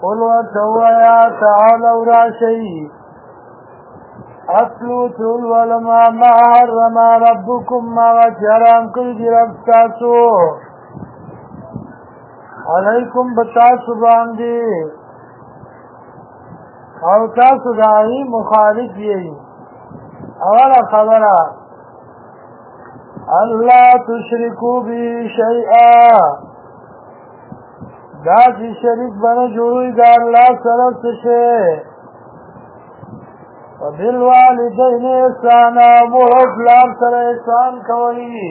قل وتویا تعالوا راشی اصلو تولولما ما حرم ربکم ما وچرام کل رب تاسو علیکم بتاسو باندی او تاسو دائی مخالف یہی اولا خبرہ اللہ تشرکو بی شیئا دا چی شریک بنا جوڑوی دا اللہ صرف سے وبالوالدین احسانا مورد لار سر احسان کوئی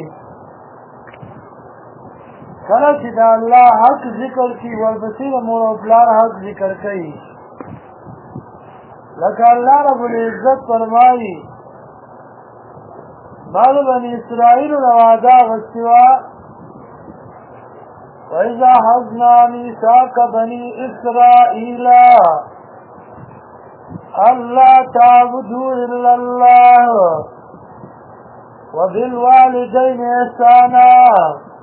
کلا چی دا اللہ حق ذکر کی وربسیر مورد لار حق ذکر کی لکہ اللہ رب العزت فرمائی بعض بنی اسرائیل روادہ غسوا وَإِذَا حَزْنَا مِيثَاقَ بَنِي إِسْرَائِيلَ أَلَّا تَعْبُدُوا إِلَّا اللَّهَ وَبِالْوَالِدَيْنِ إِحْسَانًا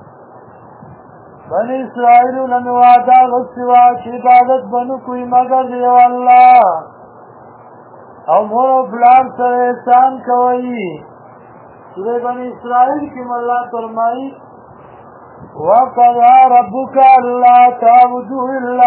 بنی اسرائیل نوادہ غسوا کی عبادت بنو کوئی مگر دیو اللہ او مور و بلار سر احسان کوئی سورہ بنی اسرائیل کی ملا فرمائی وَقَضَى رَبُّكَ أَلَّا تَعْبُدُوا إِلَّا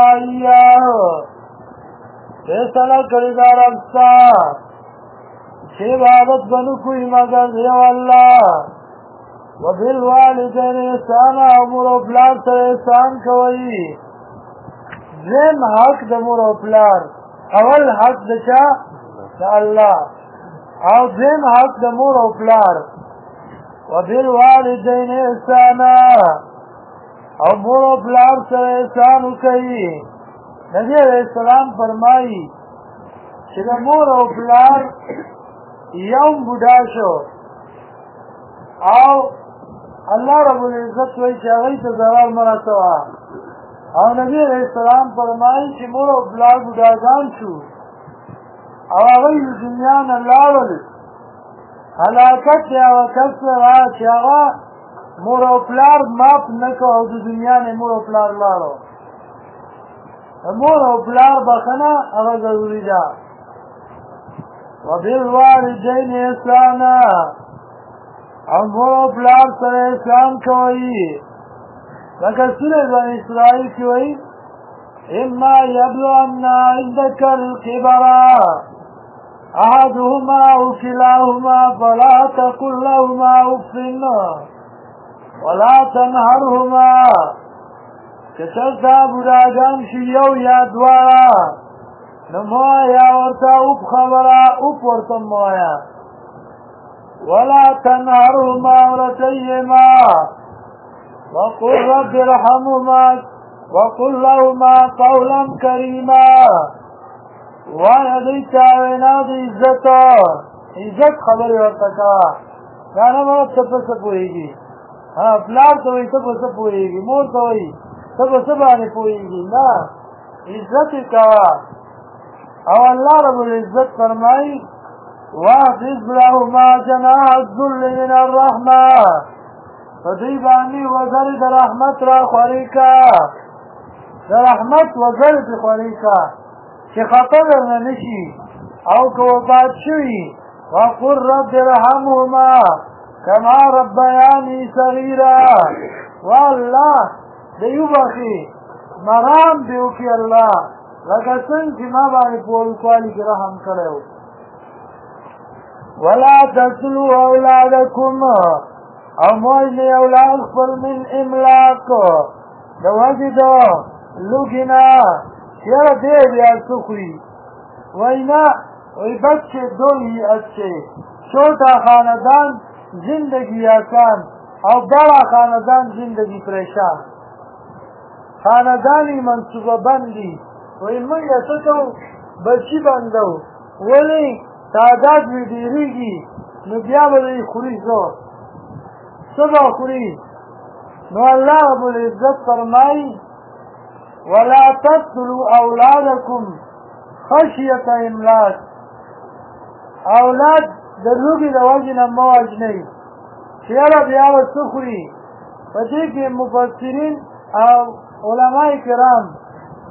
إِيَّاهُ فیصلہ کردہ ربستا چھ عبادت بنو کوئی مگر دیو اللہ وَبِالْوَالِدَيْنِ إِحْسَانًا مور و بلار سر احسان کوئی زم حق دا مور و بلار اول حق دا چا دا اللہ او زم حق دا مور و بلار وَبِالْوَالِدَيْنِ إِحْسَانًا او مور و بلار سر احسان کئی نبی علیہ السلام فرمائی چھ مور و بلار یوم بودا شو او اللہ رب العزت وی چاہی تا ضرار مرتوا او نبی علیہ السلام فرمائی چھ مور و بلار بوداگان شو او اغی دنیا نلاول حلاکت یا وکس را چاہا مور و پلار ماپ نکو او دنیا نے مور و پلار لارو مور و پلار بخنا اغا ضروری دا وبالوالدین احسانا او مور و پلار سر احسان کوئی لکہ سورہ بنی اسرائیل کی وئی اما یبلغن عندک الکبرا احدهما او کلاهما فلا تقل لهما اف ولا تنهرهما کچرتا براجان شیو یا دوارا نموایا ورطا اپ خبرا اپ ورطا موایا ولا تنهرهما ورطیهما وقل رب ارحمهما وقل لهما قولا کریما وایا دی چاوینا دی عزت خبر ورطکا یعنی مرد سپس پوئی گی پلار تو وی سب سب ہوئے گی مور تو وی سب سب آنے پوئے گی نا عزت کوا او اللہ رب العزت فرمائی وَاحْفِظْ لَهُمَا جَنَاحَ الذُّلِّ مِنَ الرَّحْمَةِ فَدِيبانی وزر در رحمت را خوریکا در رحمت وزر در خوریکا چه خطر نشی او کو بات شوی وَقُلْ رَبِّ ارْحَمْهُمَا کما ربیانی صغیرا واللہ دیو بخی مرام دیو کی اللہ لگا سن کی ما بانی پولکوالی کی رحم کرے ہو ولا تقتلوا اولادکم او موجنی اولاد خپل من املاک دو وجدو لگنا چیر دے بیا سخوی وینا وی بچے دوئی اچھے چھوٹا خاندان زندگی آسان او بڑا خاندان زندگی پریشان خاندانی منصوبه بندی وی من یسکو بچی بندو ولی تعداد می دیریگی نو بیا بلی خوری زور سبا خوری نو اللہ رب العزت فرمائی ولا تقتلوا اولادکم خشیت املاک اولاد در لوگی دا وجن مواج نئی چیارا بیاو سخوری فدی که مفسرین او علماء کرام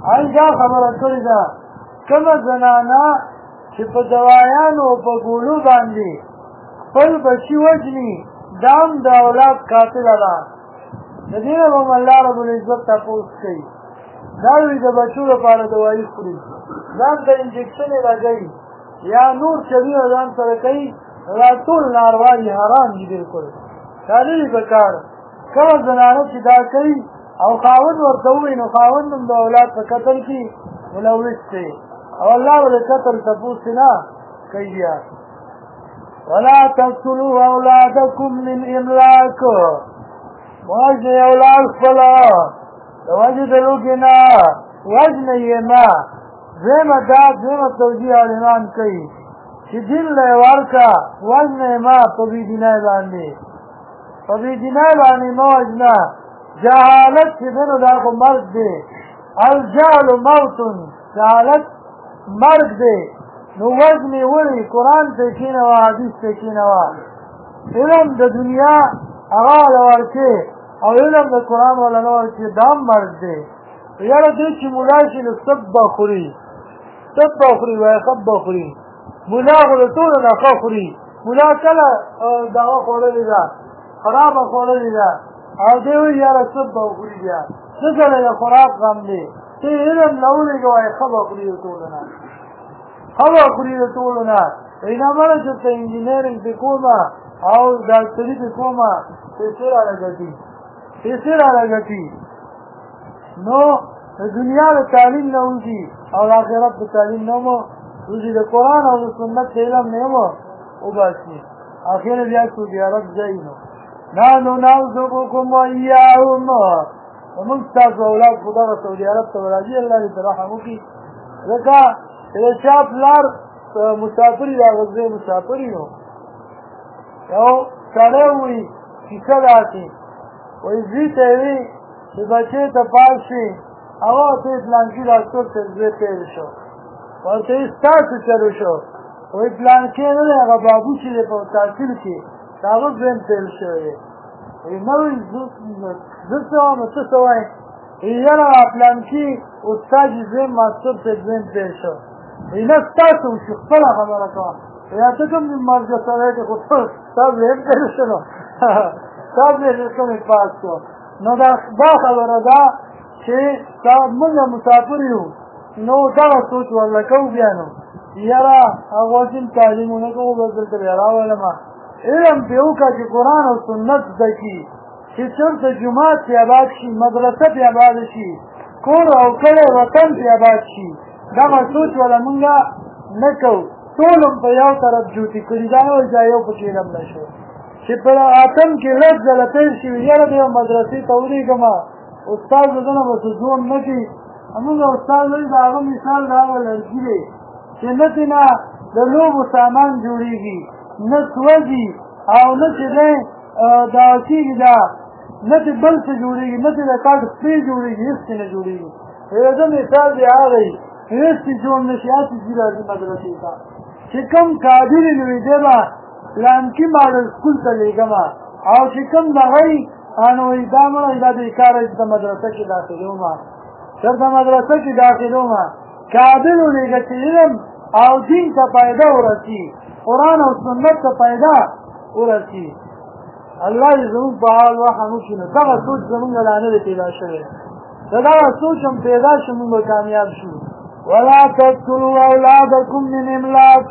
دا خبره کړې ده کومه زنانه چې په دوايانو او په ګولو باندې خپل بچي وژني دا هم د اولاد قاتله ده د دې نه به هم الله رب العزت تپوس کوي دا وي د بچو لپاره دوایي خوري ځان ته انجکشن یې لګوي یا نور چوي ځان سره کوي دا ټول ناروا دي حرام دي بلکل دا نه وي پکار کومه زنانه چې دا کوي او خاوند ورته ووایي نو خاوند هم د اولاد په قتل کې ملوث دی او الله به د قتل تپوس نه کوي بیا ولا تقتلوا اولادکم من املاک وجنه اولاد خپله د وجې د لوږې نه وجنه یې نه دویمه توجیه عالمان کوي چې دین له یې ورکړه وجنه یې مه په بېدینۍ باندې په بېدینۍ باندې مه وجنه جهالت چې دی نو دا خو مرګ دی الجهل موتون جهالت مرګ دی نو وجنې ولې قرآن ته کېنوه حدیث ته کېنوه علم د دنیا هغه والا ورکې او علم د قرآن والا نه ورکې دا هم مرګ دی یاره دی چې ملا شي نو سب به خوري وایي خب به خوري ملا خو د ټولو نه ښه خوري ملا کله دغه خوړلې ده خرابه خوړلې ده او دی وایي یاره سب به خوري بیا څه سره د خوراک غم دی ته علم نه ولېږه وایي ښه به خوري د ټولو نه اینا مړه چې ته انجینرینګ پې کومه او ډاکټري پې کومه پیسې راله ګټي نو د دنیا د تعلیم نه وځي او د آخرت د تعلیم نه مو وځي د قرآن او د سنت علم نه مو وباسي اخر بیا سعودي عرب ځای نو نحن نرزقکم وایاهم ومونږ ستاسو اولاد خو دغه سعودي عرب ته راځي الله دې رحم وکړي ځکه د چا پلار مسافري راغځې مسافري نو یو سړی وایي کیسه داسې وایي زوی ته یې وي چې بچې ته پاس شي هغه ورته یې پلانکي ډاکټر ته زوی تېر شو ورته یې ستاسو چلو شو وایي پلانکې نه دی هغه بابو چې دی په تحصیل کې د هغه زوی هم تېر شوی دی وایي نه وایي زه څه وایم ته څه وایې یاره پلانکي استاد یې زوی ماسټر ته زوی هم تېر شو وایي نه ستاسو وشي خپله خبره کوه یا ته کوم مرګه سړی دی خو ستا زوی هم تېر شو نو ستا زوی کومې پاس شو نو دا خبره ده چې موږ مسافر یو نو دغه سوچ ورله کوو بیا نو یاره هغه دین تعلیمونه کوو بس دلته بیا راولمه علم پې وکړه چې قرآن او سنت زده کړي چې چېرته جومات پې آباد شي مدرسه پې آباده شي کور او کلی وطن پې آباد شي دغه سوچ وله مونږ نه کوو ټول هم په یو طرف جوتي کړي دا نه وایي چې یو پکې علم نه شو چې په اتم کې لږ ځله پیل شوي یاره د یو مدرسې ته ولېږمه استاد د ده نه به څه ځوم نه کړي همونږ استاد وایي د هغه مثال د هغه لرګي دی چې نه ترې نه د لوبو سامان جوړېږي نه سوځي او نه چې دی دغه کېږي دا نه ترې بل څه جوړېږي نه ترې د کاټ سپرې جوړېږي هېڅ څه نه جوړېږي د ده مثال دی هغه یي هېڅ څه جوړ نه شي هسې ځي راځي مدرسې ته چې کوم قادر یې نو دی به پلانکي ماډل سکول ته لېږمه او چې کوم دغه یي نو وایي دا مړه دا بېکاره چې د مدرسه کې داخلومه چېرته مدرسه کې داخلومه قابل ولېږه چې علم او دین ته فایده ورسي قرآن او سنت ته فایده ورسي الله دې زموږ په حال رحم وکړي نو دغه سوچ زموږ لا نه دی پیدا شوی د دغه سوچ هم پیدا شي موږ به کامیاب شو ولا تقتلوا اولادکم من املاک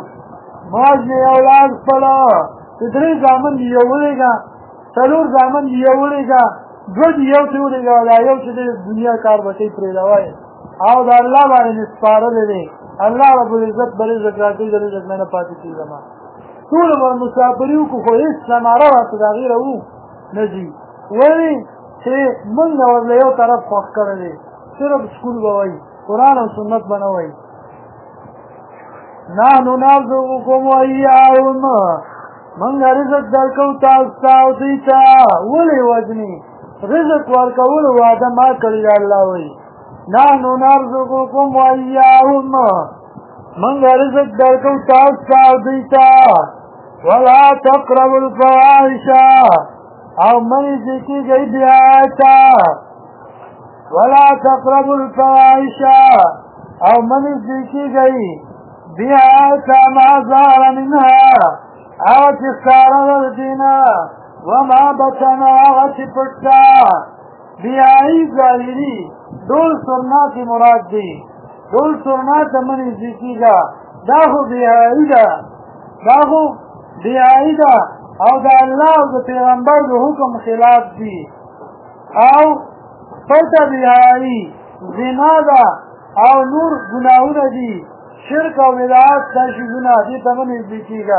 مواجنې اولاد خپله چې درې زامن دي یو ولېږه څلور زامن دي یو ولېږه دوه دي یو ته ولېږه دا یو چې دی دنیا کار به کوي پرېږدوی او د الله باندې مې سپارلی دی الله رب العزت به رزق راکوي د رزق نه نه پاتې کېږم ټولو به مسافري وکړو خو هېڅ ثمره راته د هغې راو نه ځي ولې چې موږ نه ورله یو طرف خوښ کړی دی صرف سکول به وایي قرآن او سنت به نه وایي نحن نرزقکم وایاهم موږ رزق درکوو تاسو ته او دوی ته ولې وژنې رزق ورکولو وعده ما کړې ده الله وایي نحن نرزقکم وایاهم موږ رزق درکوو تاسو ته او دوی ته ولا تقربوا الفواحش او مه نږدې کېږئ بدعات ته ولا تقربوا الفواحش او من ذکی گئی بیا ما ظهر منها او تختار دینا وما بطن او تپٹا بیائی ظاہری دول سرنات مراد دی دول سرنات من ذکی گا داخو بیائی دا داخو بیائی دا او دا اللہ او دا پیغمبر دا حکم خلاف دی او پتا بیائی زنا دا او نور گناہون دی شرک او بدعات داشی گناہ دی تمن ذکی گا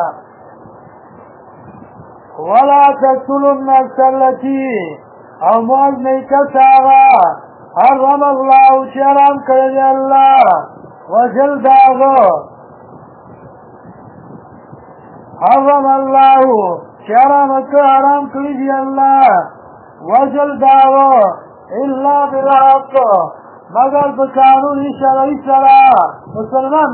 ولا تقتلوا النفس التي او موز نیکس آغا حرم اللہ چرام کرد اللہ وجل داغو حرم اللہ چرام حرام کرد اللہ وجل داغو الا بالحق مگر بقانون شرعی سرا مسلمان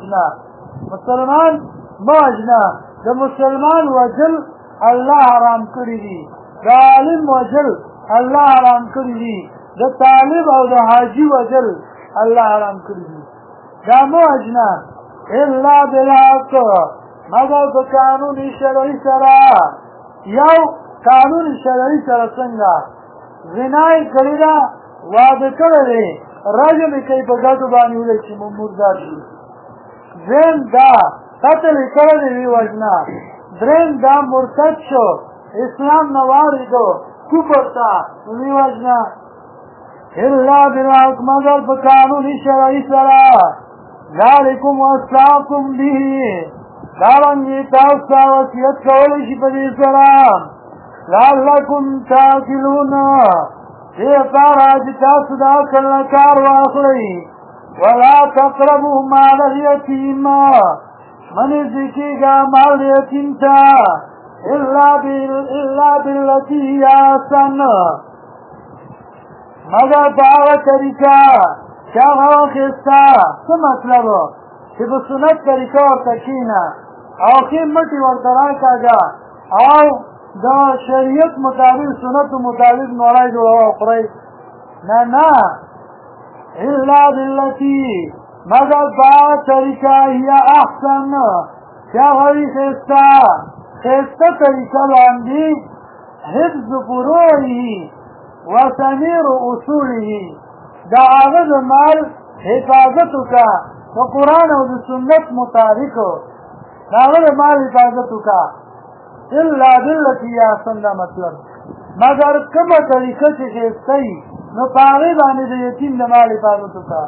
موجنا دا مسلمان وجل اللہ حرام کری دی دا عالم وجل اللہ حرام کری دی دا طالب او دا حاجی وجل اللہ حرام کری دی دا موجنا الا بالحق مگر بقانون شرعی سرا یو قانون شرعی سرا سنگا غنائی کری دا وعده کرده رجم کئی پا گتو بانی ہوئے چی مردار شی درین دا قتل کرده وی وجنا درین دا مرتد شو اسلام نواری دو کفرتا وی وجنا الا بالحق مگر بقانون شرعی سرا ذالکم واصلاکم به دارنگی تاستا وسیعت کولیشی پدی سرام لعلکم تاکلون دیتا راج تاسو دا کلنا کار واخلی ولا تقربوا مال الیتیم من ذکی گا مال یتیم تا الا باللتی آسن مگر دعوه طریقہ کیا غوا خستا سا مطلب چی بسنت طریقہ ورطا کینا او خیم مٹی ورطران کا گا او دا شریعت مطابق سنت مطابق نورائی جو ہوا اقرائی نا الا باللتی مگر با طریقہ ہی احسن کیا غوی خیستا طریقہ باندی حفظ فروعی وسمیر اصولی دا آغاز مال حفاظتو کا و قرآن و سنت مطابق دا آغاز مال حفاظتو کا الا باللتی احسن دا مطلب مگر کم طریقہ چی خیستی نو پاغی بانی دا یتیم دا مال حفاظتو کا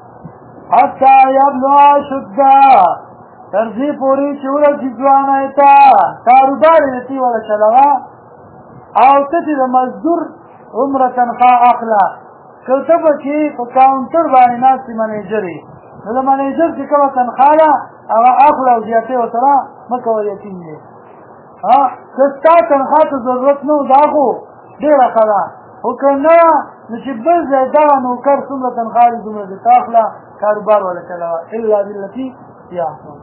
حتی یبنو شدہ ترزی پوری چورا جزوان ایتا کاروبار یتی والا چلوا او تتی دا مزدور عمر تنخواہ اخلا کلتا پا کاؤنٹر بانی ناسی منیجری نو دا منیجر چی کم تنخواہ لا اغا اخلا و زیادے و ترا مکو یتیم دی کستا تنخواہ تا ضرورت نو داخو دیر اخلا حکرنوا نشبل زیدہ نوکر سمر تنخواہ زمر دیتا اخلا کاروبار والا چلوا الا باللتی یحسن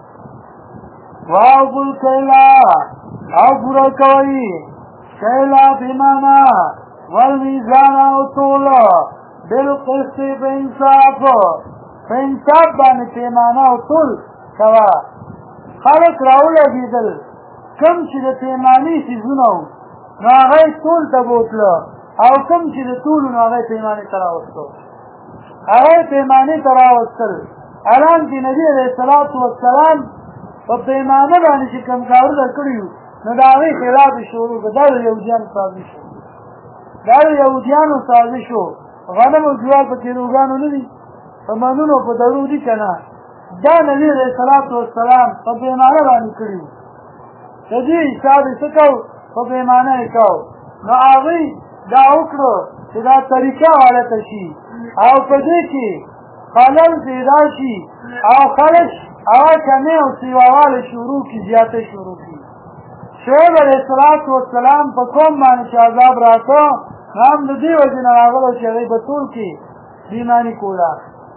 واو بل کیلا او پورا کوئی کیلا بیمانا والمیزان او طولا بالقسط بانصاف بانصاف بانی پیمانا او طول کوا خلق راو لگیدل کم چی دا پیمانی سیزونو ناغی طول تا بوتلا او کم چی دا طولو ناغی پیمانی تراوستو اغی پیمانی تراوستل الان کی نبی علیہ السلام په پیمانه باندې چې کم کارونه کړیو نو د هغې خلاف شروع کړه دا د یهودیانو سازش و دا د یهودیانو سازش و غنم او جوار په کیلوګانو نه دي په منونو په دړو دي که نه دا نبي علیه السلام په پیمانه باندې کړیو د دې حساب یې څه کوو په پیمانه یې کوو نو هغوی دا وکړو چې دا طریقه غلطه شي او په دې کې خلل پیدا شي او خلک اول کمی او سیووال شروع کی زیادت شروع کی شعیب علیہ السلام پا قوم مانی چه عذاب راتا نام ندی وجن راغلو چه غیب طول کی بیمانی کولا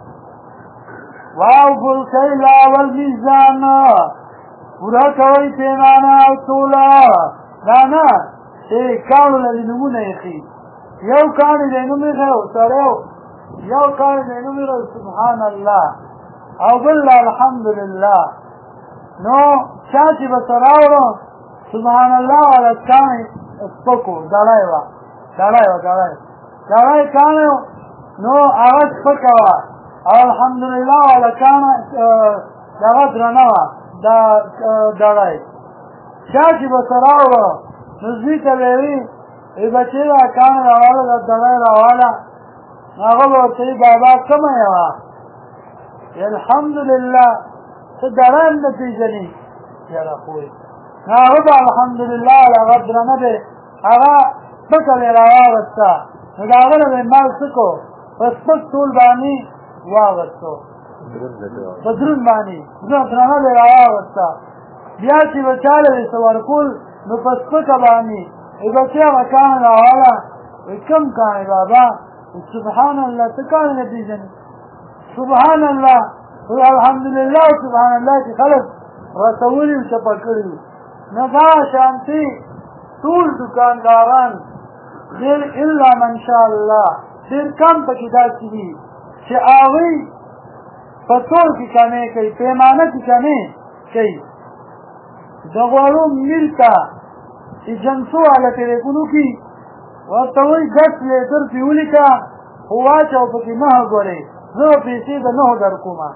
واو بل کیلا والمیزان پورا کوئی پیمانا او طولا دانا کانو لدی نمونه اخی یو کانی دی نمی خیو سریو یو کال مې نومېږي سبحان الله او بل الحمدلله نو چا چې به ته راوړو سبحان الله والا کاڼی سپکو ډړی وه ډړی کاڼی نو هغه سپکه وه او الحمدلله والا کاڼی دغه درنه وه دا ډړی چا چې به ته راوړو نو زوی ته به یې وي ای بچې دا کاڼی راواله دا ډړی راواله هغه به ورته وي بابا کومه یې وه الحمدلله ته ډړی هم نه پېژنې یاره خو هغه به الحمدلله هغه درنه دی هغه سپکه مې راواغسته نو د هغه نه مې مال څه کو په سپک ټول باندې واغستو په دروند باندې درنه مې راواغسته بیا چې به چاله وي څه ورکول نو په سپکه باندې ای بچې هغه کاڼی راواله وایي کوم کاڼی بابا سبحان الله ته کاڼی نه پېژنې سبحان الله الحمدلله سبحان الله چې خلک رسولي او چپه کړي نو دا شانتي ټول دکانداران غیر الا من شاء الله ډېر کم پکې داسې دي چې هغوی په تول کې کمې کوي پیمانه کې کمې کوي د غوړو میل ته چې جنسو والا ټلیفون وکړي ورته وایي 10 لیټر پې ولیکه خو واچو پکې 9 ګورې زه به پیسې د 9 درکومه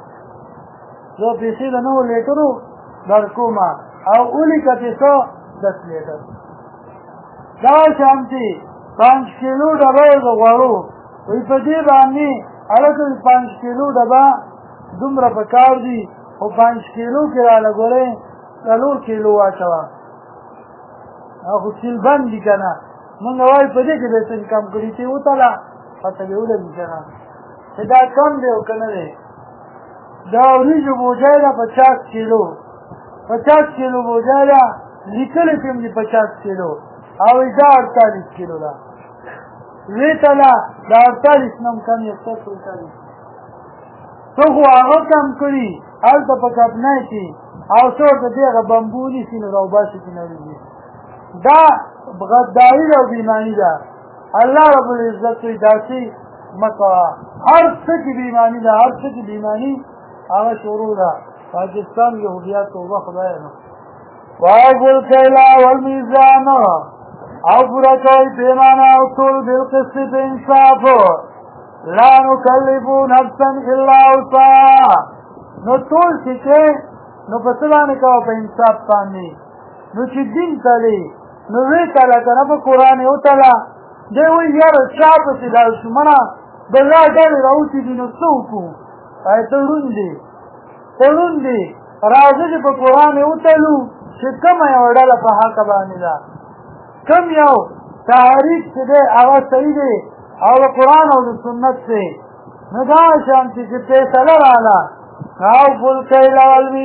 لیټرو درکومه او ولیکه چې څه 10 لیټر دا شانتي 5 کیلو ډبه د غوړو وایي په دې باندې هلکه 5 کیلو ډبه دومره پکار دي خو 5 کیلو کې راله ګورې 4 کیلو واچوه خو سیلبند دي که نه مونږ وایو په دې کې به څه کم کړي چې وتله پته به ولګي که نه چې دا کم دی او که نه دی دا وریجو بوجۍ ده 50 کیلو 50 کیلو بوجۍ ده لیکلې پې هم دي 50 کیلو او دا 48 کیلو ده ویې تله دا 48 نه هم کم یې 48 څه خو هغه کم کړي هلته په کپنۍ کې او څه ورته دې هغه بمبو نیسي نو راوباسي چې نه وځي دا غداري ده او بېایماني ده الله رب العزت وایي داسې مه کوه هر څه کې بېایماني ده هر څه کې بېایماني هغه شروع ده پاکستان یهودیات توبه خدایه نو واوفوا الکیل والمیزان او پوره کوئ پیمانه او تول بالقسط په انصاف لا نکلف نفسا الا وسعها نو تول چې کوې نو په څه باندې کوه په انصاف باندې نو چې دین تلې نو ویې تله که نه په قرآن یې وتله دی وایي یاره چا پسې لاړ شو منه د الله ډلې راوتې دي نو څه وکړو وایي ته ړوند دي راځه چې په قرآن یې وتلو چې کومه یوه ډله په حقه باندې ده کوم یو تحریک چې دی هغه صحیح دی او د قرآن او د سنت دی نو دا شانتي چې فیصله راغله اوفوا الکیل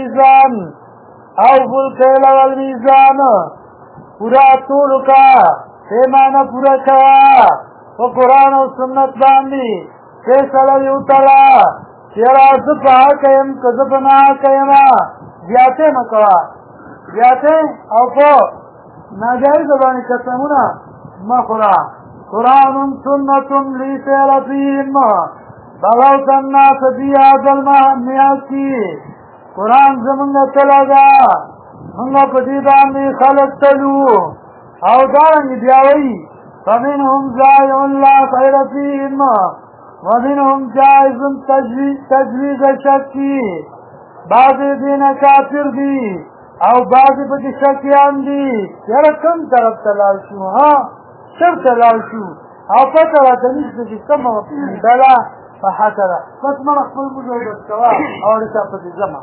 والمیزان پورا تول کا پیمانه پورا کوا په قرآن او سنت باندې فیصله یې وتله چې یاره زه په حقه یم که زه په ناحقه یمه زیاتې مه کوه زیاتې او په ناجایزه باندې قسمونه مه خوره قرآن سنت لیسیل فیهم بغوت الناس فی هذا المیعاد قرآن زمونږ تله ده مونږ په دې باندې خلک تلو او دارنګې بیا وایي فمنهم ضایع لا خیر فیهم ومنهم جائز تجویز شک بعضې دې نه کافر دي او بعضې پکې شکیان دي یاره کوم طرف ته لاړ شو ها چېرته لاړ شو او پته راته نشته چې کومه ډله په حقه ده بس مړه خپل مونځ اودس کوه او د چا پسې ځمه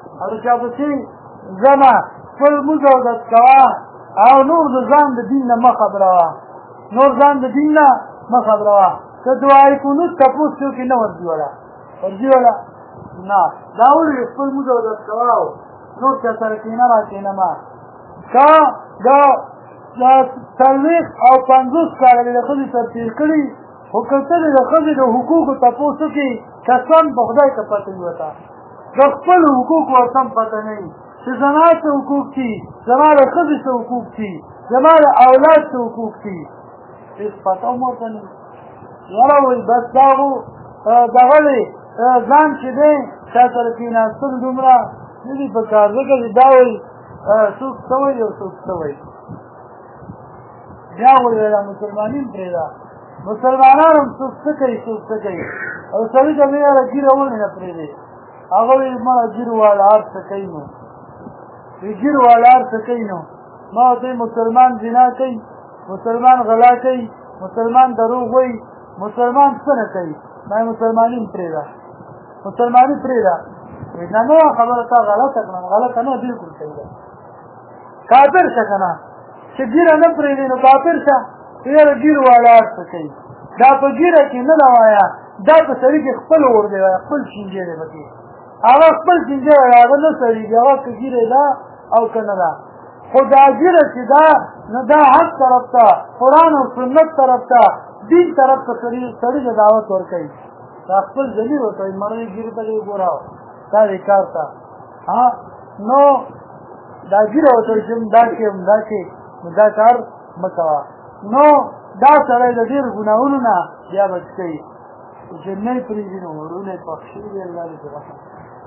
خپل مونځ اودس کوه او نور د ځان د دین نه مه خبروه که دعای کنوز تپوس کوي نه ورځي ولا نه دا ولې خپل مونځ اودس کوه نور چا سره کینه را کینه ما که دا 40 او 50 کاله د ښځې سره تېر کړي خو که ته د ښځې د حقوقو تپوس وکړي قسم په خدای که پته وي ورته د خپلو حقوقو ورته هم پته نه وي چې زما څه حقوق دي زما د ښځې څه حقوق دي زما د اولاد څه حقوق دي هېڅ پته هم ورته نه وي یاره وایي بس دا خو دغه دی ځان چې دی چا سره کېناستل دومره نه دي په کار ځکه چې دا وایي څوک څه وایي او څوک څه وایي بیا وایي مسلماني هم پرېږده مسلمانان هم څوک څه کوي څوک څه کوي او سړي ته مې یاره ګیره ولې نه پرېږدې هغه وایي ما ګیر والا هر څه کوي نو ګیر والا هر څه کوي نو ما ورته مسلمان زنا کوي مسلمان غلا کوي مسلمان دروغ وایي مسلمان څه نه کوي ما مسلماني هم پرېږده مسلماني پرېږده نه نو خبره تا غلطه کړم غلطه نه بلکل صحیح ده کافر شه که نه چې ګیره نه پرېږدي نو کافر شه یاره ګیر والا هر څه کوي دا په ګیره کې نه ده وایه دا په سړي کې خپل اور دی وایه خپل چینجی دی پکې هغه خپل چینجی وایه هغه نه سړېږي هغه که ګیره ده او که نه ده خو دا ګیره چې ده نو دا حق طرف ته قرآن او سنت طرف ته دین طرف ته سړي ته دعوت ورکوي دا خپل ضمیر ورته وایي مړی ګیرې ته دې وګوره دا دې کار ته نو دا ګیره ورته وایي چې دا کړم دا کې نو دا کار مه کوه نو دا سړی د ډېر ګناهونو نه بیا بچ کوي چې نه یې پرېږدي نو ورونه یې پخ شوي دي الله دې رحم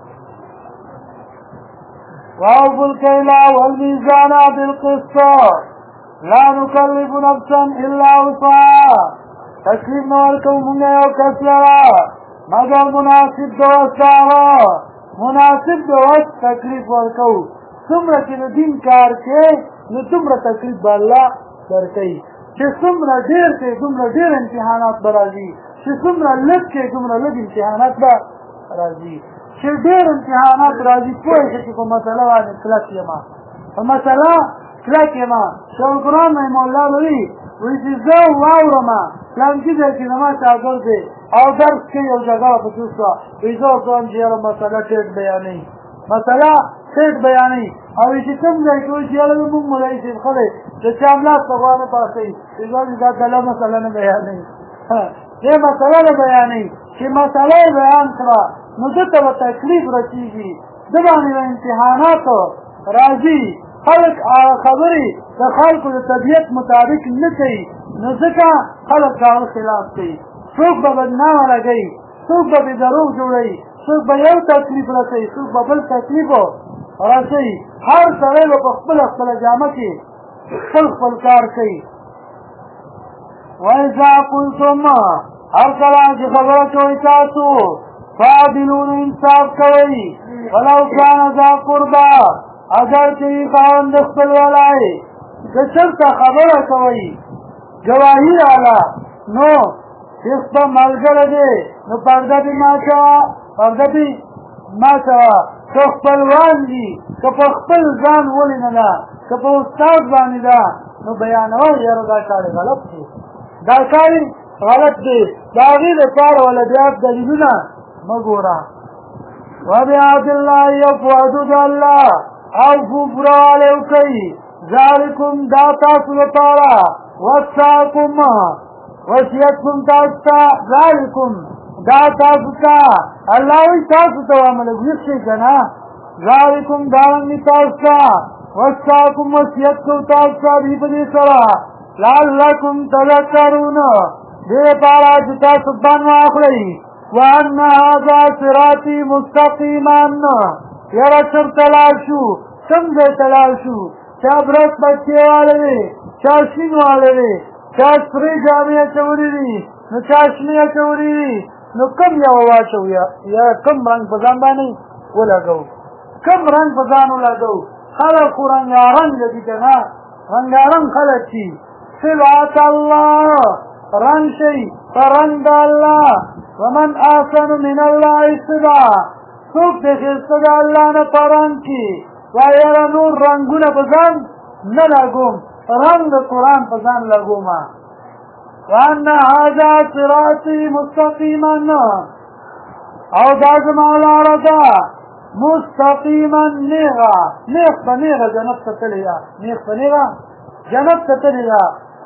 وأوفوا الكيل والميزان بالقسط لا نكلف نفسا إلا وسعها تکلیف نه ورکوو مونږ یو کس لره مګر مناسب د وس هغه مناسب د وس تکلیف ورکوو څومره چې د دین کار کوې نو دومره تکلیف به الله درکوي چې څومره ډېر کوې دومره ډېر امتحانات به راځي چې څومره لږ کوې دومره لږ امتحانات به راځي چې ډېر امتحانات راځي پوه شې چې په مسله باندې کلک یمه په مسله کلک یمه شیخ القرآن رحمه الله وایي وایي چې زه واورمه پلانکي ځای کې زما شاګرد دی او درس کوي یو جګه پکې شوه وایي زه ورته وایم چې یاره مسله ټیټ بیانوي مسله ټیټ بیانوي او وایي چې کوم ځای کې وایي چې یاره مونږ مولوي صاحب ښه دی د چا ملا ته غوا نه پاڅوي وایي دا دله مسله نه بیانوي دې مسله نه بیانوي چې مسله یې بیان کړه نو ده ته به تکلیف رسېږي ده باندې به امتحانات راځي خلک خبرې د خلکو د طبیعت مطابق نه کوي نو ځکه خلک د هغه خلاف کوي څوک به بدنامه لګوي څوک به بې دروغ جوړوي څوک به یو تکلیف رسوي څوک به بل تکلیف رسوي هر سړی به په خپله خپله جامه کې خپل کار کوي وإذا قلتم هر کله چې خبره کوئ تاسو فعدلون انصاف کوي ولو كان ذا قربا اگر چې خاوند خپل ولای که چېرته خبره کوي ګواهي راله نو چې په ملګری دی نو پرده دې مه کوه پرده دې مه کوه که خپلوان دي که په خپل ځان ولې نه ده که په استاد باندې ده نو بیانوه یاره دا کار غلط دی دا کار غلط دی د هغې لپاره وله بیا دلیلونه مګورا وبعهد الله يوفوا حدود الله اوفوا پوره کوي ذلکم دا تاسو لپاره وصاکم وصیت کوم تاسو ته ذلکم دا تاسو ته الله وایي تاسو ته عمل وکړئ که نه ذلکم دا رنګې تاسو ته وصاکم وصیت کوم تاسو ته دې په دې سره لعلکم تذکرون دې لپاره چې تاسو بان واخلئ وأن هذا صراطي مستقيما يرى چر تلال شو کم ځای تلال شو چا برس بچې والی چا شین والی چا سپرې جامې اچولي دي نو چا شنې اچولي دي نو کم یو واچو یا کم رنګ په ځان باندې ولګو کم رنګ په ځان ولګو خلک خو رنګارنګ دي که نه رنګارنګ خلک دي صلات الله رنګ شي په رنګ د الله ومن آسن من الله صدا څوک د ښایسته د الله نه په رنګ کې وایره نور رنګونه په ځان نه لګوم رنګ د قرآن په ځان لګوم وان هذا صراطي مستقیما او دا زما لاره ده مستقیما نیغه نیغ په نیغه جنت ته تللې ده نیغ په نیغه جنت ته تللې ده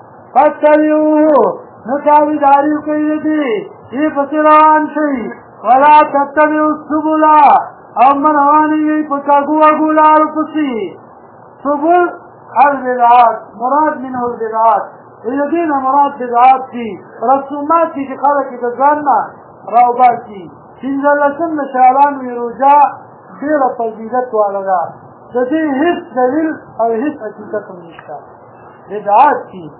فاتبعوه نو تابعداري وکړئ دې ای پسې روان شئ ولا تتبعوا السبل او من روانېږئ په کږو وږو لارو پسې سبل البدعات مراد منه البدعات د دې نه مراد بدعات دي رسومات دي چې خلک یې د ځان نه راوباسي. پنځلسم د شعبان وي روژه ډېره فضیلت واله ده، د دې هېڅ دلیل او هېڅ حقیقت هم نشته. بدعات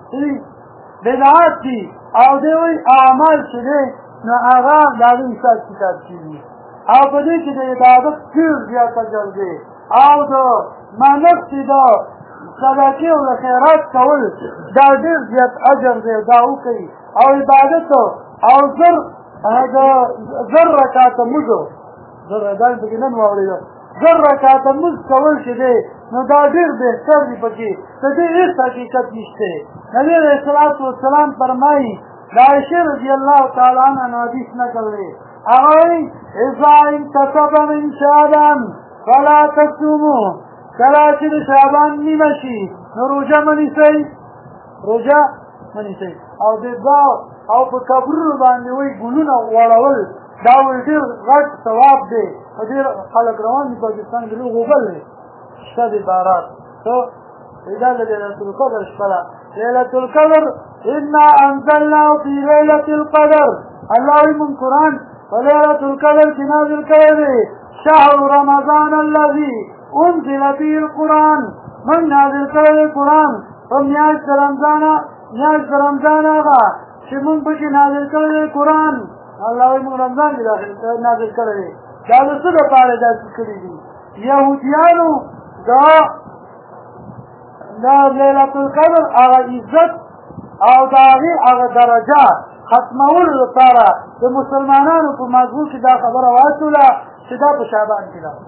دي او دی وایي اعمال چې دی نو هغه د هغې حساب کتاب کېږي او په دې کې د عبادت ډېر زیات اجر دی او د منښتې د صدقې او د خیرات کول دا ډېر زیات اجر دی، دا وکړي او عبادت او زر رکعته مونځ دا پکې نن واورېده زر رکعته مونځ کول چې دی نو دا ډېر بهتر دي، پکې د دې هېڅ حقیقت نشته. نبي علیه الصلاة والسلام فرمایي د عایشې رضی الله تعالی عنها حدیث نقل دی، هغه وایي اذا انتصف من شعبان فلا تصوموا، کله چې د شعبان نیمه شي نو روژه مه نیسئ او د او په قبرونو باندې وایي ګلونه غوړول دا وایي ډېر غټ ثواب دی. په ډېر خلک روان دي پاکستان کې لږ اوبه لري شپه د بارات دا د ليلة القدر شپه ده. ليلة القدر انا انزلناه في ليلة القدر، الله وایي مونږ قرآن په ليلة القدر کې نازل کړی دی. شهر رمضان الذي انزل فيه القرآن، من نازل کړی دی قرآن په میاشت د رمضان هغه چې مونږ پکې نازل کړی دی قرآن. الله وایي مونږ رمضان کې نازل کړی دی. دا د څه دپاره داسې کړي دي؟ یهودیانو دا لیلة القدر هغه عزت او د هغې هغه درجه ختمولو لپاره د مسلمانانو په مضمون کې دا خبره واچوله چې دا په شعبان کې ده،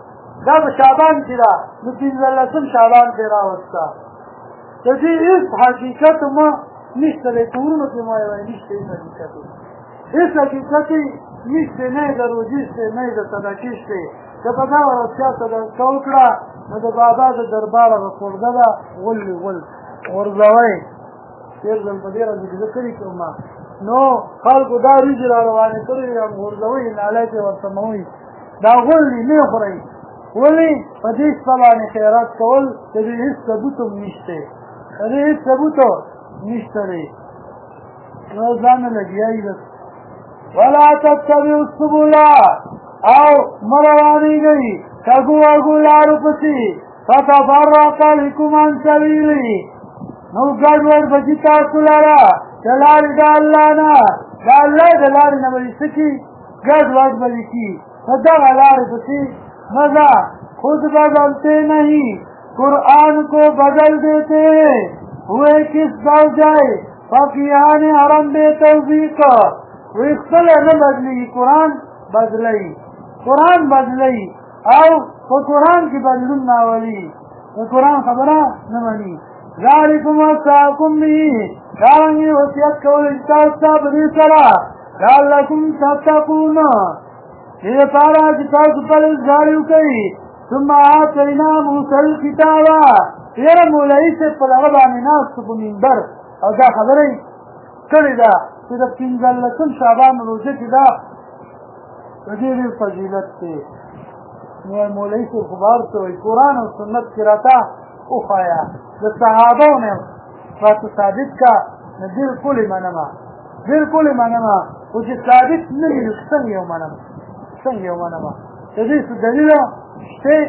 نو پنځلسم شعبان کې راوسته. د دې هېڅ حقیقت مو نشته دی، کورونو کې مو وایي نشته هېڅ حقیقت نشته، نه یې د روژې شته نه یې د صدقې شته. که په دغه ورځ صدقه وکړه نو د بابا د دربار هغه خورده ده غورځوئ. تېر ځل په دې ورځو کې زه کلي کې وم نو خلکو دا وریجې را روانې کړې وې غورځوئ نالۍ کې ورته موئ دا غورځي نه خورئ. ولې په دې شپه باندې خیرات کول د دې هېڅ ثبوت هم نشته دی. نو ځان نه لګیایي بس. ولا تتبعوا السبل او مروانیږئ کږو وږو لارو پسې فتفرق بکم عن سبیله، نو ګډوډ به شي تاسو لره د لارې د الله نه، د الله د لارې نه به څه کي ګډوډ به دې کي په دغه لارې پسې مه ځه. خود بدلتے نہیں قرآن کو بدل دیتے ہیں، ہوئے کس بل جائے فقیہان حرم بے توفیق، وہ خپله نه بدلېږي قرآن بدلوي او په قرآن کې بدلون راولي، د قرآن خبره نه مني. ذالکم وصاکم به، دارنګې وصیت کول چې تاسو ته په دې سره لعلکم تتقون، دې لپاره چې تاسو پرهیزګاري وکړئ. ثم آتینا موسی الکتاب، یاره مولوي صاحب په دغه باندې ناست په منبر او دا خبره یې کړې ده چې د پنځلسم شعبان روژه کې دا د دې ډېر فضیلت دی. نو مولوي صاحب خو به هر څه وایي، قرآن او سنت کې راته وښایه، د صحابو نه راته ثابت کا، نو بلکل یې منمه، خو چې ثابت نه وي نو څنګه یې ومنمه؟ د دې څه دلیل شته؟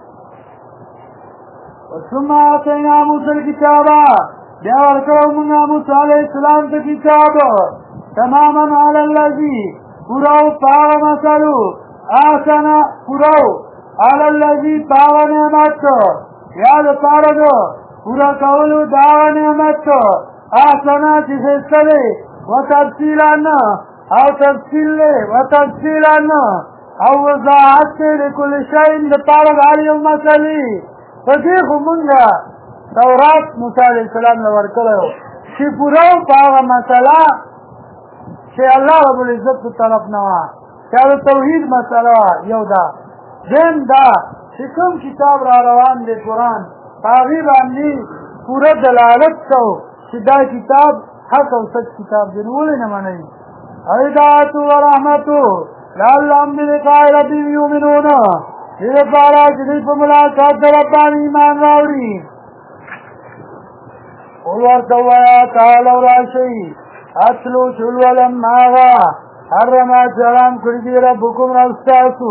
ثم آتینا موسی الکتاب، بیا ورکړو موږ موسی علیه السلام ته کتاب تماما علی الذي پوراو پاغ مسلو آسانا پوراو علی الذي پاغ نعمت یاد پارگو پورا کولو داغ نعمت آسانا چی خستلے و تفصیلانا او تفصیلانا او وضاحت سے لکل شاین دا پارگ علی مسلی فدیخو منگا تورات موسی علیہ السلام نے ورکلو چی پوراو پاغ مسلا چې الله رب العزت په طرف نه وه، چې د توحید مسله وه یو دا. دویم دا چې کوم کتاب را روان دی قرآن په هغې باندې پوره دلالت کوو چې دا کتاب حق او سچ کتاب دی، نو ولې نه منئ؟ هدایت و رحمتو لعلهم بلقاء ربهم یؤمنون، دې لپاره چې دوی په ملاقات د رب باندې ایمان راوړي. قل ورته ووایه تعالو راشئ اتلو چلولم آغا حرما چرام کردی ربکم رستاسو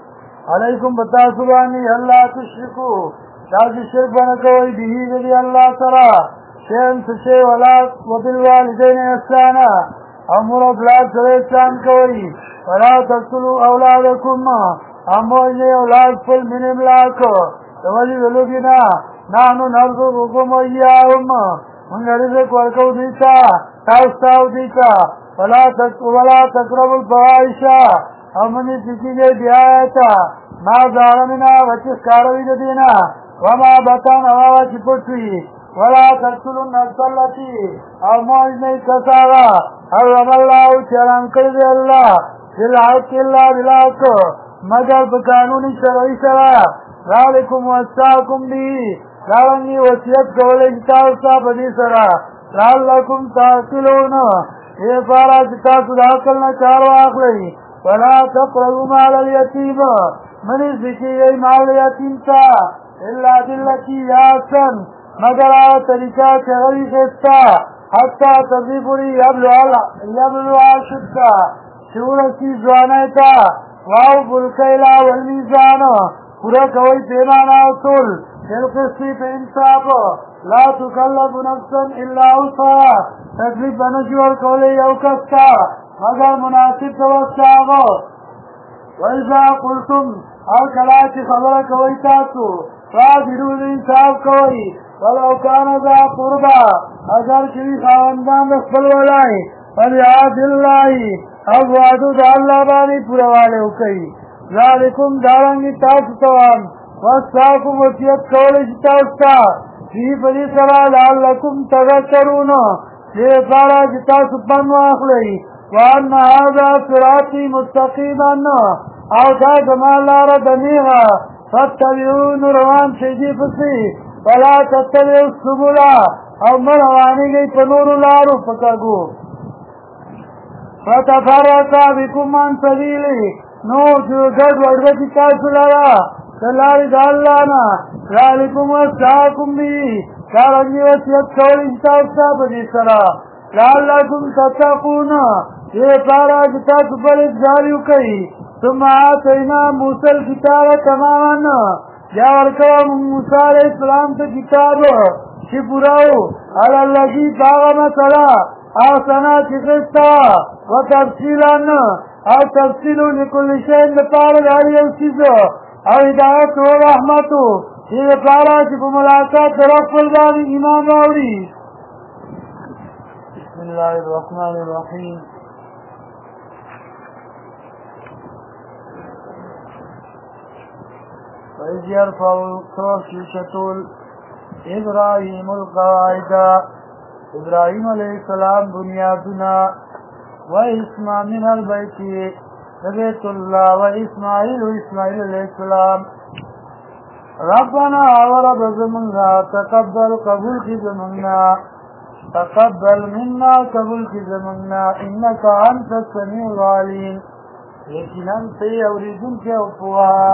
علیکم بتاسو بانی اللہ تشرکو تاکی شرک بنکوئی بیهی دی اللہ سرا شیم سشے وبالوالدین احسانا امور اولاد سر احسان کوئی ولا تقتلوا اولادکم اموجنے اولاد فل من املاکو توجی ولوگینا نحنو نرزقکم ایاهم من رزق ورکو دیتا تاستاو دیتا ولا تقربوا الفواحش امنی تکی گئی بیایتا ما ظالمنا وچس کاروی دینا وما بطن اواوا چپٹوی ولا تقتلوا النفس التي اموجنے کساغا حرم اللہ چرام کردی اللہ بالحق اللہ بالحق مگر بقانونی شرعی سرا ذالکم وصاکم بی دارنگی وصیت کولے جتاوستا بدی سرا لعلکم تعقلون اے پارا جتاسو داخلنا چارو آخلی ولا تقربوا مال الیتیم منی ذکی گئی مال یتیم تا الا باللتی یاسن مگر آو طریقہ چغوی خستا حتی تذیبوری یبلو آشدتا شورسی زوانیتا واو بالکیلا والمیزان پورا کوئی پیمانا اصول بالقسطی پہ انصاف لا تکلف نفسا الا وسعها تکلیف بنشور کولی یو کستا مگر مناسب توسعه وَإِذَا قُلْتُمْ اور کلاچ خبر کوئی تاسو فاضرون انصاف کوئی ولو کان ذا قربا اگر کبھی خاوندان دخل ولائی فلیعاد اللہ اب وعدو دا اللہ بانی پورا والے ہوکئی ذالکم دارنگی تاسو توان وَاسْتَاكُمْ وَسِيَتْ قَوْلِ جِتَاسْتَا فِي فَلِي سَرَا لَعَلَّكُمْ تَذَكَّرُونَ یہ پارا جتاسو پنو اخلی وَأَنَّ هَذَا صِرَاطِي مُسْتَقِيمًا او دا زمان لارا دنیغا فَاتَّبِعُونَ روان شیدی فسی وَلَا تَتَّبِعُوا السُّبُلَ او مروانی گئی پنور لارو پکاگو فَتَفَرَّقَ بِكُمْ عَنْ سَبِيلِهِ نو جو گڑ وڑگتی تاسو لارا سلاری دا اللہ نا ذالکم وصاکم بی کارنگی وصیت کولی جتاستا بدی سرا لعلکم تتقون یہ پارا جتاسو پر اجزاریو کئی ثم آتینا موسیٰ الکتاب تماما جاورکو موسیٰ علیہ السلام تا کتاب شپراو علاللہی باغ مسئلہ آسنا چکستا و تفصیلان او تفصیلو لکل شین دپار داری او چیزو او ہدایت و رحمتو یہ پارا چپ ملاقات رب البانی امام آوری بسم اللہ الرحمن الرحیم وَإِذْ يَرْفَعُ شِيشَةُ إِبْرَاهِيمُ الْقَوَاعِدَ ابراہیم علیہ السلام بنیادنا وَإِسْمَا مِنَ الْبَيْتِ بیت اللہ وإسماعیل علیہ السلام ربنا ورب زمنا تقبل قبول کی زمنا تقبل منا قبول کی زمنا انکا انت السمیع العلیم لیکن انت اوریدن کے افواہ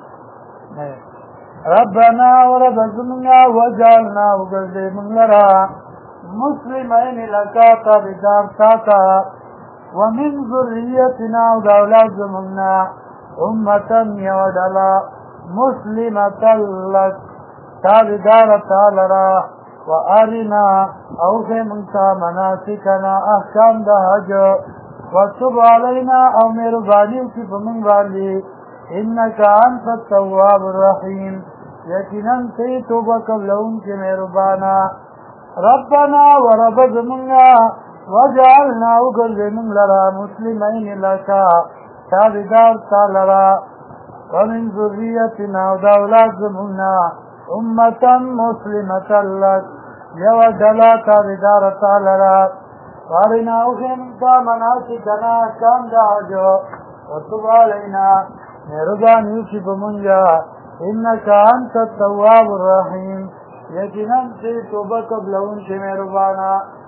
ربنا ورب زمنا وجعلنا وگرد من لرا مسلمین لکا تابدار تاتا ومن ذریتنا ودولاد زمنا امتا یودلا مسلمتا لک تابدارتا لرا وارنا اوخی منتا مناسکنا احکام دا حج وتب علینا او میربانیو کی بمن والی انکا انت التواب الرحیم یقیناً تی توبہ قبلون کے میربانا ربنا ورب زمنا وجعلنا اگر زمن لرا مسلمین لکا تابدار تا لرا ومن ذریتنا ودولاد زمنا امتا مسلمتا لک یودلا تابدار تا لرا وارنا اخمتا مناسکنا کام دا حجو وتب علینا مہربان یوسف منجا انکا انت التواب الرحیم یقیناً سے توبہ قبلون سے مہربانا